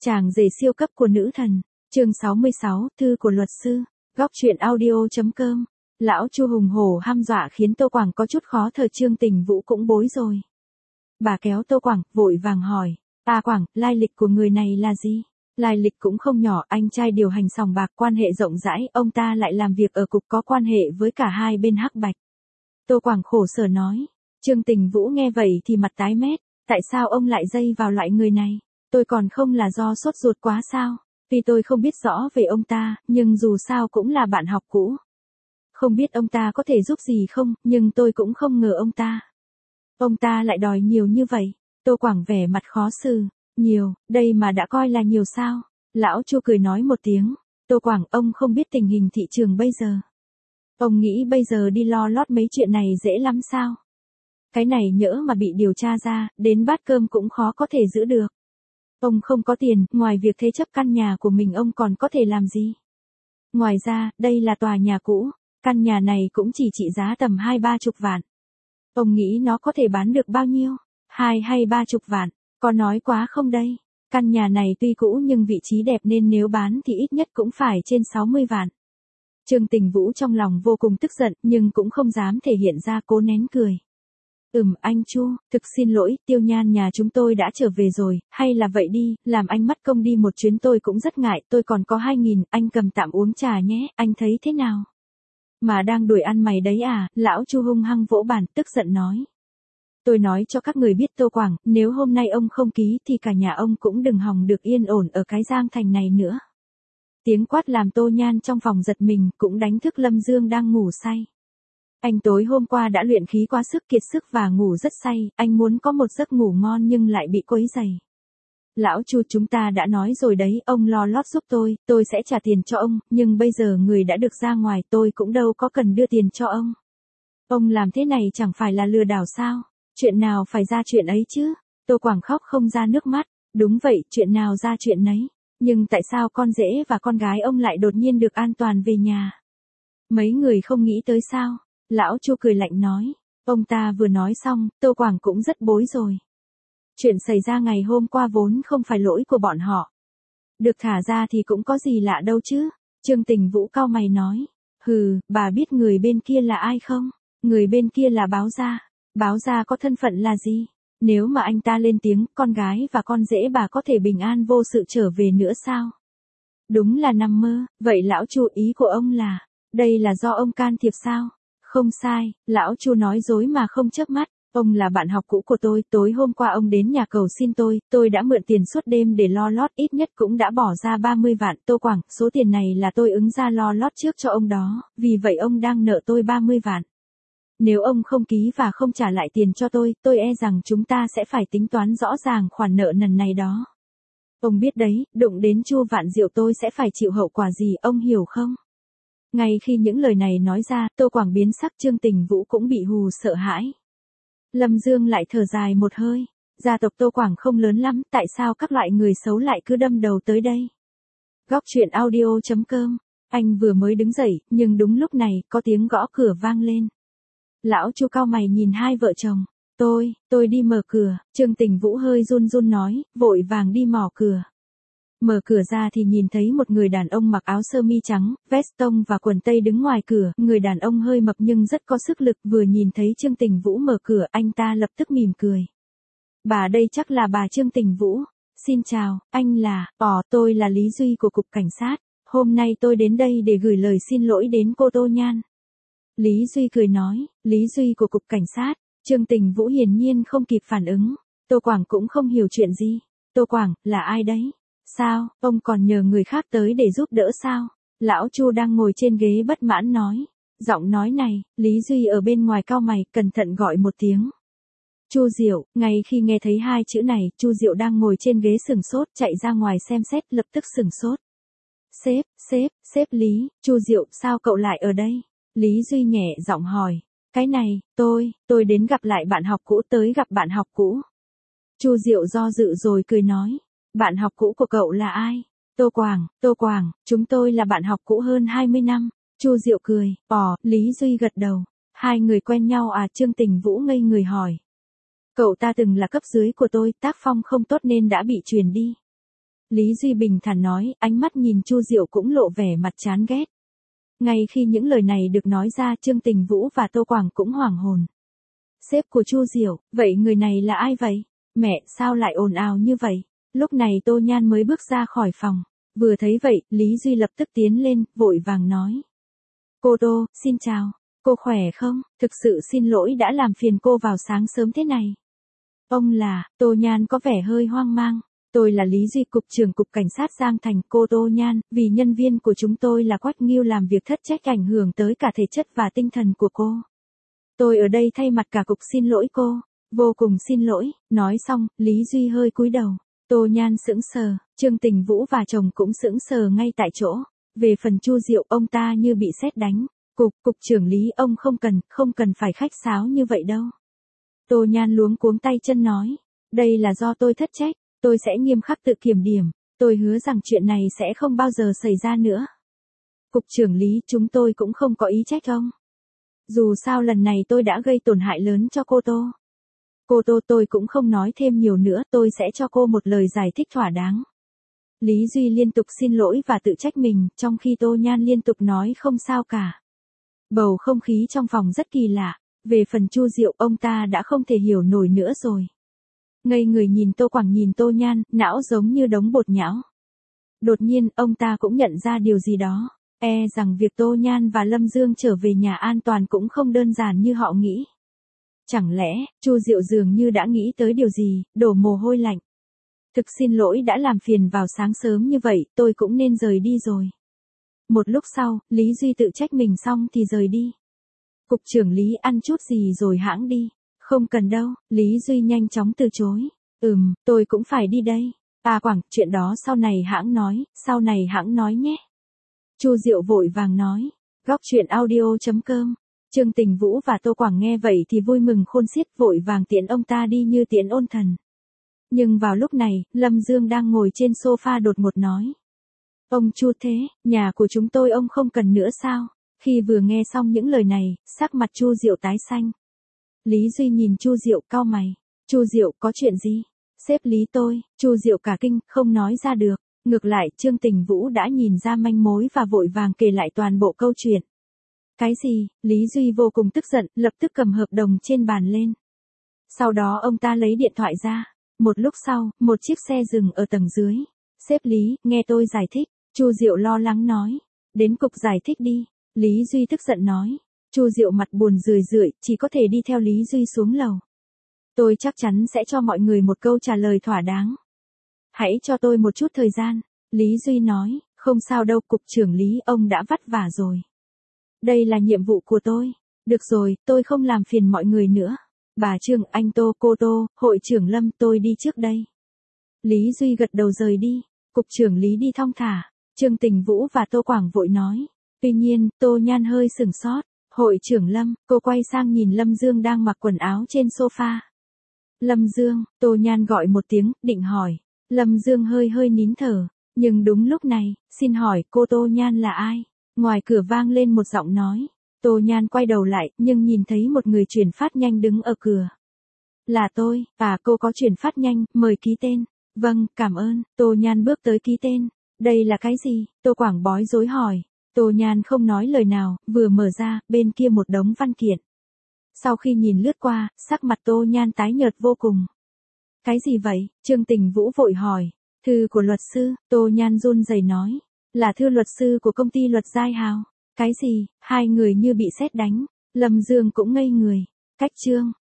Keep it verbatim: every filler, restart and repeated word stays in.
Chàng rể siêu cấp của nữ thần, chương sáu mươi sáu, thư của luật sư, góc truyện audio.com. Lão Chu hùng hổ hăm dọa khiến Tô Quảng có chút khó thở, Trương Tình Vũ cũng bối rồi. Bà kéo Tô Quảng, vội vàng hỏi, "À Quảng, lai lịch của người này là gì?" Lai lịch cũng không nhỏ, anh trai điều hành sòng bạc, quan hệ rộng rãi, ông ta lại làm việc ở cục có quan hệ với cả hai bên hắc bạch. Tô Quảng khổ sở nói. Trương Tình Vũ nghe vậy thì mặt tái mét, tại sao ông lại dây vào loại người này? Tôi còn không là do sốt ruột quá sao? Tuy tôi không biết rõ về ông ta, nhưng dù sao cũng là bạn học cũ. Không biết ông ta có thể giúp gì không, nhưng tôi cũng không ngờ ông ta. Ông ta lại đòi nhiều như vậy. Tô Quảng vẻ mặt khó xử. Nhiều, đây mà đã coi là nhiều sao? Lão Chu cười nói một tiếng. Tô Quảng, ông không biết tình hình thị trường bây giờ. Ông nghĩ bây giờ đi lo lót mấy chuyện này dễ lắm sao? Cái này nhỡ mà bị điều tra ra, đến bát cơm cũng khó có thể giữ được. Ông không có tiền, ngoài việc thế chấp căn nhà của mình ông còn có thể làm gì? Ngoài ra, đây là tòa nhà cũ, căn nhà này cũng chỉ trị giá tầm hai ba chục vạn. Ông nghĩ nó có thể bán được bao nhiêu? Hai hay ba chục vạn, có nói quá không đây? Căn nhà này tuy cũ nhưng vị trí đẹp nên nếu bán thì ít nhất cũng phải trên sáu mươi vạn. Trương Tình Vũ trong lòng vô cùng tức giận nhưng cũng không dám thể hiện ra, cố nén cười. Ừm anh Chu, thực xin lỗi, Tiêu Nhan nhà chúng tôi đã trở về rồi, hay là vậy đi, làm anh mất công đi một chuyến tôi cũng rất ngại, tôi còn có hai nghìn, anh cầm tạm uống trà nhé, anh thấy thế nào? Mà đang đuổi ăn mày đấy à, lão Chu hung hăng vỗ bàn, tức giận nói. Tôi nói cho các người biết Tô Quảng, nếu hôm nay ông không ký thì cả nhà ông cũng đừng hòng được yên ổn ở cái Giang Thành này nữa. Tiếng quát làm Tô Nhan trong phòng giật mình, cũng đánh thức Lâm Dương đang ngủ say. Anh tối hôm qua đã luyện khí quá sức, kiệt sức và ngủ rất say, anh muốn có một giấc ngủ ngon nhưng lại bị quấy rầy. Lão Chu, chúng ta đã nói rồi đấy, ông lo lót giúp tôi, tôi sẽ trả tiền cho ông, nhưng bây giờ người đã được ra ngoài, tôi cũng đâu có cần đưa tiền cho ông. Ông làm thế này chẳng phải là lừa đảo sao? Chuyện nào phải ra chuyện ấy chứ? Tô Quảng khóc không ra nước mắt. Đúng vậy, chuyện nào ra chuyện nấy. Nhưng tại sao con rể và con gái ông lại đột nhiên được an toàn về nhà? Mấy người không nghĩ tới sao? Lão Chu cười lạnh nói. Ông ta vừa nói xong, Tô Quảng cũng rất bối rồi. Chuyện xảy ra ngày hôm qua vốn không phải lỗi của bọn họ. Được thả ra thì cũng có gì lạ đâu chứ. Trương Tình Vũ cau mày nói. Hừ, bà biết người bên kia là ai không? Người bên kia là Báo Gia. Báo Gia có thân phận là gì? Nếu mà anh ta lên tiếng, con gái và con rể bà có thể bình an vô sự trở về nữa sao? Đúng là nằm mơ. Vậy lão Chu, ý của ông là, đây là do ông can thiệp sao? Không sai, lão Chu nói dối mà không chớp mắt. Ông là bạn học cũ của tôi, tối hôm qua ông đến nhà cầu xin tôi, tôi đã mượn tiền suốt đêm để lo lót, ít nhất cũng đã bỏ ra ba mươi vạn. Tô Quảng, số tiền này là tôi ứng ra lo lót trước cho ông đó, vì vậy ông đang nợ tôi ba mươi vạn. Nếu ông không ký và không trả lại tiền cho tôi, tôi e rằng chúng ta sẽ phải tính toán rõ ràng khoản nợ nần này đó. Ông biết đấy, đụng đến Chu Vạn Diệu tôi sẽ phải chịu hậu quả gì, ông hiểu không? Ngay khi những lời này nói ra, Tô Quảng biến sắc, Trương Tình Vũ cũng bị hù sợ hãi. Lâm Dương lại thở dài một hơi. Gia tộc Tô Quảng không lớn lắm, tại sao các loại người xấu lại cứ đâm đầu tới đây? Góc truyện audio.com. Anh vừa mới đứng dậy, nhưng đúng lúc này, có tiếng gõ cửa vang lên. Lão Chu cau mày nhìn hai vợ chồng. Tôi, tôi đi mở cửa. Trương Tình Vũ hơi run run nói, vội vàng đi mò cửa. Mở cửa ra thì nhìn thấy một người đàn ông mặc áo sơ mi trắng, vest tông và quần tây đứng ngoài cửa. Người đàn ông hơi mập nhưng rất có sức lực, vừa nhìn thấy Trương Tình Vũ mở cửa, anh ta lập tức mỉm cười. Bà đây chắc là bà Trương Tình Vũ. Xin chào, anh là, ồ, tôi là Lý Duy của Cục Cảnh sát. Hôm nay tôi đến đây để gửi lời xin lỗi đến cô Tô Nhan. Lý Duy cười nói, Lý Duy của Cục Cảnh sát. Trương Tình Vũ hiển nhiên không kịp phản ứng. Tô Quảng cũng không hiểu chuyện gì. Tô Quảng, là ai đấy? Sao, ông còn nhờ người khác tới để giúp đỡ sao? Lão Chu đang ngồi trên ghế bất mãn nói. Giọng nói này, Lý Duy ở bên ngoài cau mày, cẩn thận gọi một tiếng. Chu Diệu, ngay khi nghe thấy hai chữ này, Chu Diệu đang ngồi trên ghế sửng sốt, chạy ra ngoài xem xét, lập tức sửng sốt. Sếp, sếp, sếp Lý, Chu Diệu, sao cậu lại ở đây? Lý Duy nhẹ giọng hỏi. Cái này, tôi, tôi đến gặp lại bạn học cũ, tới gặp bạn học cũ. Chu Diệu do dự rồi cười nói. Bạn học cũ của cậu là ai? Tô Quảng, Tô Quảng, chúng tôi là bạn học cũ hơn hai mươi năm. Chu Diệu cười, ồ, Lý Duy gật đầu. Hai người quen nhau à? Trương Tình Vũ ngây người hỏi. Cậu ta từng là cấp dưới của tôi, tác phong không tốt nên đã bị truyền đi. Lý Duy bình thản nói, ánh mắt nhìn Chu Diệu cũng lộ vẻ mặt chán ghét. Ngay khi những lời này được nói ra, Trương Tình Vũ và Tô Quảng cũng hoảng hồn. Sếp của Chu Diệu, vậy người này là ai vậy? Mẹ, sao lại ồn ào như vậy? Lúc này Tô Nhan mới bước ra khỏi phòng. Vừa thấy vậy, Lý Duy lập tức tiến lên, vội vàng nói. Cô Tô, xin chào. Cô khỏe không? Thực sự xin lỗi đã làm phiền cô vào sáng sớm thế này. Ông là, Tô Nhan có vẻ hơi hoang mang. Tôi là Lý Duy, cục trưởng cục cảnh sát Giang Thành. Cô Tô Nhan, vì nhân viên của chúng tôi là Quách Nghiêu làm việc thất trách ảnh hưởng tới cả thể chất và tinh thần của cô. Tôi ở đây thay mặt cả cục xin lỗi cô. Vô cùng xin lỗi. Nói xong, Lý Duy hơi cúi đầu. Tô Nhan sững sờ, Trương Tình Vũ và chồng cũng sững sờ ngay tại chỗ. Về phần Chu Diệu, ông ta như bị sét đánh. Cục, cục trưởng Lý, ông không cần, không cần phải khách sáo như vậy đâu. Tô Nhan luống cuống tay chân nói. Đây là do tôi thất trách, tôi sẽ nghiêm khắc tự kiểm điểm. Tôi hứa rằng chuyện này sẽ không bao giờ xảy ra nữa. Cục trưởng Lý, chúng tôi cũng không có ý trách ông. Dù sao lần này tôi đã gây tổn hại lớn cho cô Tô. Cô Tô, tôi cũng không nói thêm nhiều nữa, tôi sẽ cho cô một lời giải thích thỏa đáng. Lý Duy liên tục xin lỗi và tự trách mình, trong khi Tô Nhan liên tục nói không sao cả. Bầu không khí trong phòng rất kỳ lạ. Về phần Chu Diệu, ông ta đã không thể hiểu nổi nữa rồi. Ngây người nhìn Tô Quảng nhìn Tô Nhan, não giống như đống bột nhão. Đột nhiên, ông ta cũng nhận ra điều gì đó. E rằng việc Tô Nhan và Lâm Dương trở về nhà an toàn cũng không đơn giản như họ nghĩ. Chẳng lẽ, Chu Diệu dường như đã nghĩ tới điều gì, đổ mồ hôi lạnh. Thực xin lỗi đã làm phiền vào sáng sớm như vậy, tôi cũng nên rời đi rồi. Một lúc sau, Lý Duy tự trách mình xong thì rời đi. Cục trưởng Lý, ăn chút gì rồi hãng đi. Không cần đâu, Lý Duy nhanh chóng từ chối. Ừm, tôi cũng phải đi đây. À Quảng, chuyện đó sau này hãng nói, sau này hãng nói nhé. Chu Diệu vội vàng nói. Góc truyện audio chấm com. Trương Tình Vũ và Tô Quảng nghe vậy thì vui mừng khôn xiết, vội vàng tiễn ông ta đi như tiễn ôn thần. Nhưng vào lúc này, Lâm Dương đang ngồi trên sofa đột ngột nói. Ông Chu thế, nhà của chúng tôi ông không cần nữa sao? Khi vừa nghe xong những lời này, sắc mặt Chu Diệu tái xanh. Lý Duy nhìn Chu Diệu cau mày. Chu Diệu, có chuyện gì? Sếp Lý tôi. Chu Diệu cả kinh, không nói ra được. Ngược lại, Trương Tình Vũ đã nhìn ra manh mối và vội vàng kể lại toàn bộ câu chuyện. Cái gì? Lý Duy vô cùng tức giận, lập tức cầm hợp đồng trên bàn lên. Sau đó ông ta lấy điện thoại ra. Một lúc sau, một chiếc xe dừng ở tầng dưới. Sếp Lý, nghe tôi giải thích. Chu Diệu lo lắng nói. Đến cục giải thích đi. Lý Duy tức giận nói. Chu Diệu mặt buồn rười rượi, chỉ có thể đi theo Lý Duy xuống lầu. Tôi chắc chắn sẽ cho mọi người một câu trả lời thỏa đáng. Hãy cho tôi một chút thời gian. Lý Duy nói. Không sao đâu, cục trưởng Lý, ông đã vất vả rồi. Đây là nhiệm vụ của tôi. Được rồi, tôi không làm phiền mọi người nữa. Bà Trương, anh Tô, cô Tô, hội trưởng Lâm, tôi đi trước đây. Lý Duy gật đầu rời đi. Cục trưởng Lý đi thong thả. Trương Tình Vũ và Tô Quảng vội nói. Tuy nhiên, Tô Nhan hơi sửng sốt. Hội trưởng Lâm, cô quay sang nhìn Lâm Dương đang mặc quần áo trên sofa. Lâm Dương, Tô Nhan gọi một tiếng, định hỏi. Lâm Dương hơi hơi nín thở. Nhưng đúng lúc này, xin hỏi cô Tô Nhan là ai? Ngoài cửa vang lên một giọng nói. Tô Nhan quay đầu lại, nhưng nhìn thấy một người chuyển phát nhanh đứng ở cửa. Là tôi, à cô có chuyển phát nhanh, mời ký tên. Vâng, cảm ơn. Tô Nhan bước tới ký tên. Đây là cái gì? Tô Quảng bối rối hỏi. Tô Nhan không nói lời nào, vừa mở ra, bên kia một đống văn kiện. Sau khi nhìn lướt qua, sắc mặt Tô Nhan tái nhợt vô cùng. Cái gì vậy? Trương Tình Vũ vội hỏi. Thư của luật sư, Tô Nhan run rẩy nói. Là thư luật sư của công ty luật Giai Hào. Cái gì? Hai người như bị sét đánh. Lâm Dương cũng ngây người. Cách Trương.